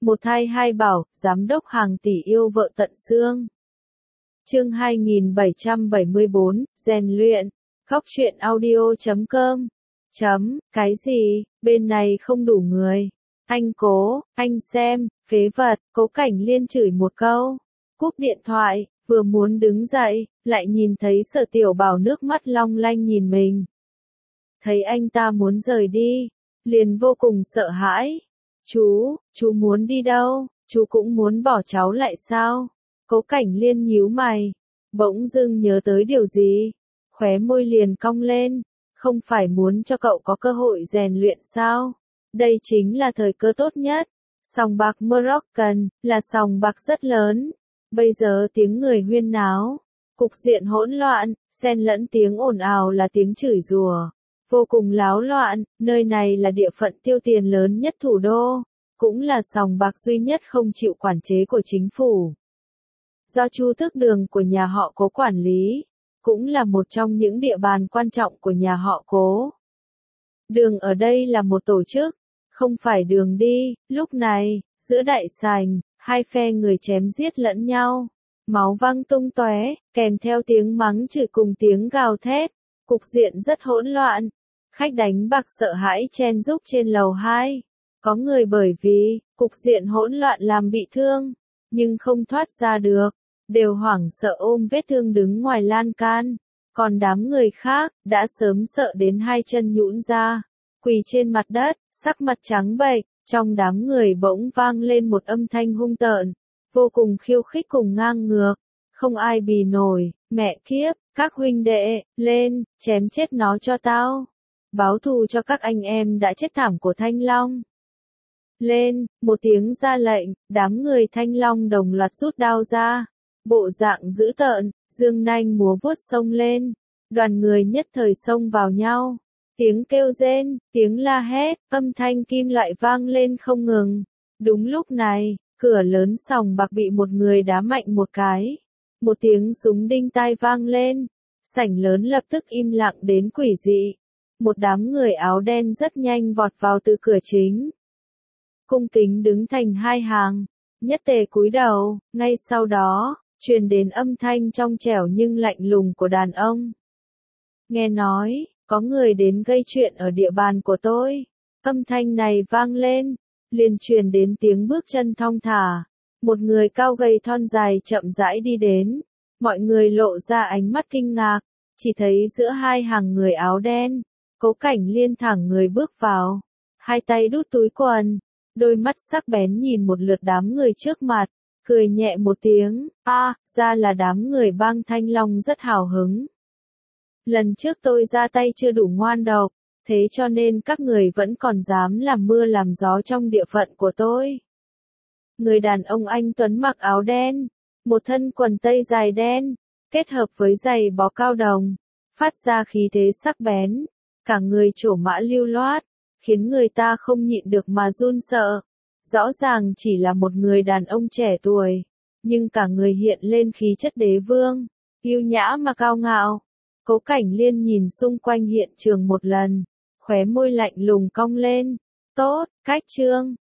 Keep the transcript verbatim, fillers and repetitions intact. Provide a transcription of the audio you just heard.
Một thai hai bảo, giám đốc hàng tỷ yêu vợ tận xương. Chương hai nghìn bảy trăm bảy mươi bốn, rèn luyện. Góc truyện audio chấm com. Chấm, cái gì, bên này không đủ người. Anh Cố, anh xem, phế vật, Cố Cảnh Liên chửi một câu. Cúp điện thoại, vừa muốn đứng dậy, lại nhìn thấy Sở Tiểu Bảo nước mắt long lanh nhìn mình. Thấy anh ta muốn rời đi, liền vô cùng sợ hãi. Chú, chú muốn đi đâu, chú cũng muốn bỏ cháu lại sao? Cố Cảnh Liên nhíu mày, bỗng dưng nhớ tới điều gì, khóe môi liền cong lên, không phải muốn cho cậu có cơ hội rèn luyện sao? Đây chính là thời cơ tốt nhất. Sòng bạc Moroccan là sòng bạc rất lớn, bây giờ tiếng người huyên náo, cục diện hỗn loạn, xen lẫn tiếng ồn ào là tiếng chửi rủa, vô cùng láo loạn. Nơi này là địa phận tiêu tiền lớn nhất thủ đô, cũng là sòng bạc duy nhất không chịu quản chế của chính phủ. Do Chu Tước Đường của nhà họ Cố quản lý, cũng là một trong những địa bàn quan trọng của nhà họ Cố. Đường ở đây là một tổ chức, không phải đường đi. Lúc này, giữa đại sảnh, hai phe người chém giết lẫn nhau, máu văng tung tóe, kèm theo tiếng mắng chửi cùng tiếng gào thét, cục diện rất hỗn loạn. Khách đánh bạc sợ hãi chen chúc trên lầu hai, có người bởi vì cục diện hỗn loạn làm bị thương, nhưng không thoát ra được, đều hoảng sợ ôm vết thương đứng ngoài lan can, còn đám người khác đã sớm sợ đến hai chân nhũn ra, quỳ trên mặt đất, sắc mặt trắng bệch. Trong đám người bỗng vang lên một âm thanh hung tợn, vô cùng khiêu khích cùng ngang ngược, không ai bì nổi. Mẹ kiếp, các huynh đệ, lên, chém chết nó cho tao, báo thù cho các anh em đã chết thảm của Thanh Long. Lên, một tiếng ra lệnh, đám người Thanh Long đồng loạt rút đao ra, bộ dạng dữ tợn, dương nanh múa vuốt xông lên, đoàn người nhất thời xông vào nhau. Tiếng kêu rên, tiếng la hét, âm thanh kim loại vang lên không ngừng. Đúng lúc này, cửa lớn sòng bạc bị một người đá mạnh một cái. Một tiếng súng đinh tai vang lên, sảnh lớn lập tức im lặng đến quỷ dị. Một đám người áo đen rất nhanh vọt vào từ cửa chính, cung kính đứng thành hai hàng, nhất tề cúi đầu. Ngay sau đó, truyền đến âm thanh trong trẻo nhưng lạnh lùng của đàn ông. Nghe nói, có người đến gây chuyện ở địa bàn của tôi. Âm thanh này vang lên, liền truyền đến tiếng bước chân thong thả. Một người cao gầy thon dài chậm rãi đi đến. Mọi người lộ ra ánh mắt kinh ngạc, chỉ thấy giữa hai hàng người áo đen, Cố Cảnh Liên thẳng người bước vào, hai tay đút túi quần, đôi mắt sắc bén nhìn một lượt đám người trước mặt, cười nhẹ một tiếng. A, à, ra là đám người bang Thanh Long rất hào hứng. Lần trước tôi ra tay chưa đủ ngoan độc, thế cho nên các người vẫn còn dám làm mưa làm gió trong địa phận của tôi. Người đàn ông anh tuấn mặc áo đen, một thân quần tây dài đen, kết hợp với giày bó cao đồng, phát ra khí thế sắc bén, cả người trổ mã lưu loát, khiến người ta không nhịn được mà run sợ. Rõ ràng chỉ là một người đàn ông trẻ tuổi, nhưng cả người hiện lên khí chất đế vương, yêu nhã mà cao ngạo. Cố Cảnh Liên nhìn xung quanh hiện trường một lần, khóe môi lạnh lùng cong lên. Tốt, cách trương,